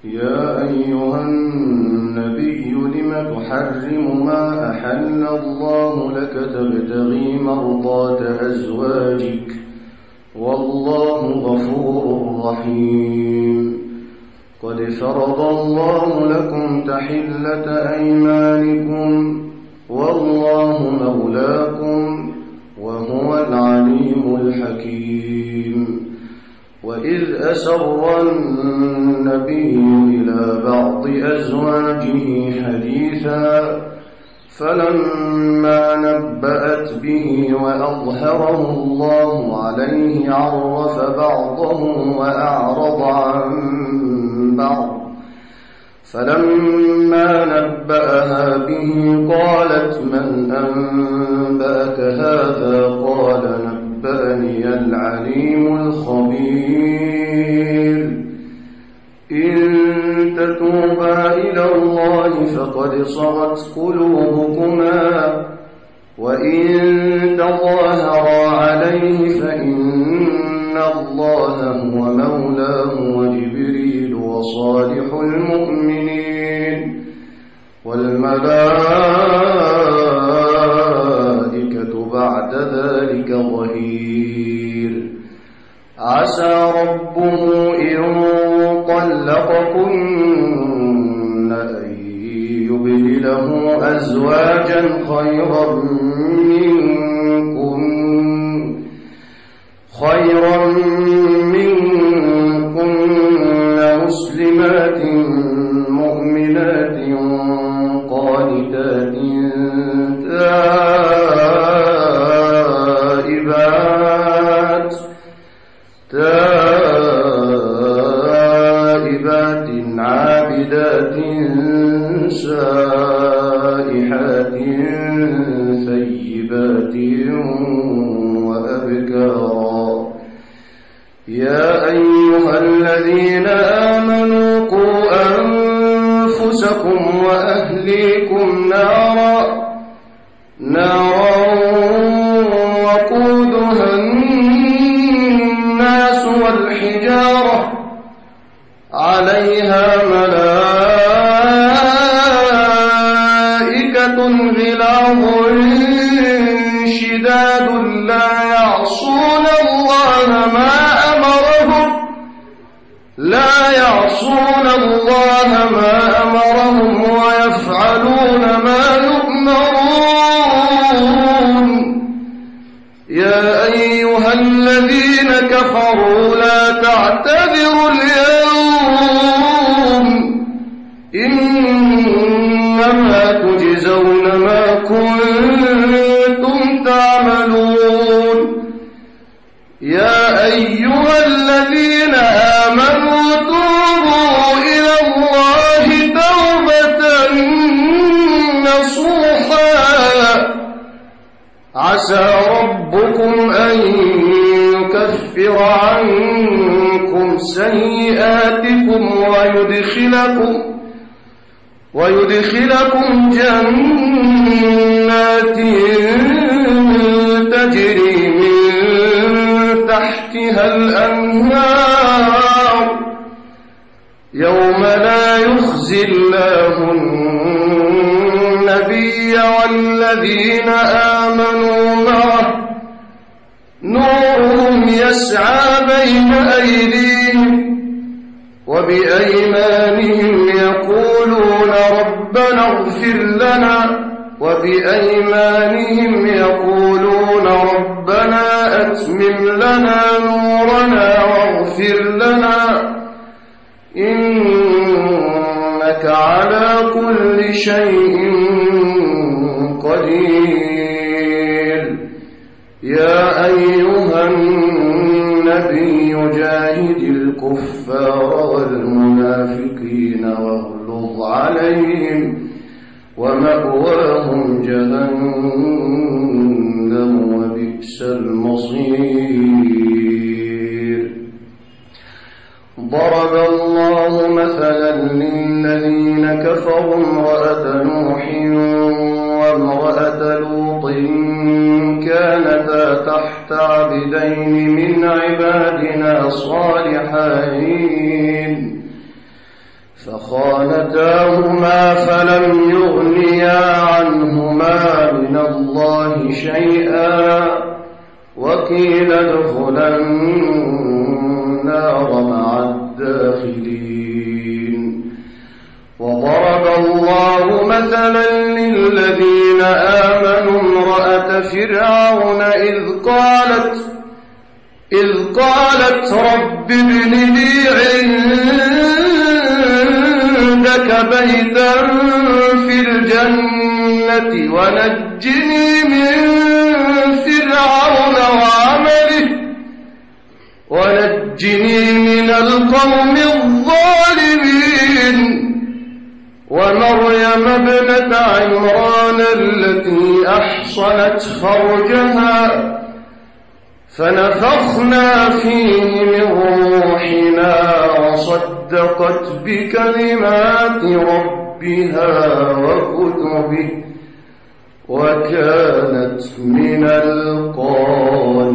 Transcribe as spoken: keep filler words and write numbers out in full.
يا أيها النبي لم تحرم ما أحل الله لك تبتغي مرضات أزواجك والله غفور رحيم قد فرض الله لكم تحلة أيمانكم والله مولاكم وهو العليم الحكيم وإذ أسر النبي إلى بعض أزواجه حديثا فلما نبأت به وأظهره الله عليه عرف بعضه وأعرض عن بعض فلما نبأها به قالت من أنبأك هذا قال نبأني العليم الخبير إن تتوبا إلى الله فقد صغت قلوبكما وإن تظاهرا عليه فإن الله هو مولاه وجبريل وصالح المؤمنين والملائكة بعد ذلك ظهير عسى ربه إن طلقكن أن يبدله أزواجا خيرا منكن خيرا منكن مسلمات مؤمنات قانتات تائبات تائبات عابدات سائحات ثيبات وأبكارا يا أيها الذين آمنوا قوا أنفسكم وأهليكم نارا نارا وقودها الناس والحجارة عليها ملائكة غلاظ شداد لا يعصون الله ما أمرهم لا يعصون الله ما أمرهم ويفعلون ما يؤمرون يا أيها الذين كفروا لا تعتذروا اليوم إنما تجزون ما كنتم تعملون يا أيها الذين آمنوا توبوا إلى الله توبة نصوحا عسى ربكم أن يكفر عنكم سيئاتكم ويدخلكم ويدخلكم جنات تجري من تحتها الأنهار يوم لا يخزي الله النبي والذين آمنوا معه نورهم يسعى بين أيديهم وبأيمانهم يقولون ربنا اغفر لنا وبأيمانهم يقولون ربنا أتمم لنا نورنا واغفر لنا إنك على كل شيء قدير يا أيها النبي جاهد الكفار والمنافقين واغلظ عليهم ومأواهم جهنم وبئس المصير ضرب الله مثلا للذين كفروا امرأة نوح وامرأة لوط كانتا تحت عبدين من عبادنا صالحين فخانتاهما فلم يغنيا عنهما من الله شيئا وقيل ادخلا النار مع الداخلين. وضرب الله مثلا للذين آمنوا امرأة فرعون إذ قالت إذ قالت رب ابن لي عندك بيتا في الجنة ونجني من فرعون وعمله ونجني من القوم الظالمين. ومريم ابنة عمران التي أحصنت فرجها فنفخنا فيه من روحنا وصدقت بكلمات ربها وكتبه وكانت من القانتين.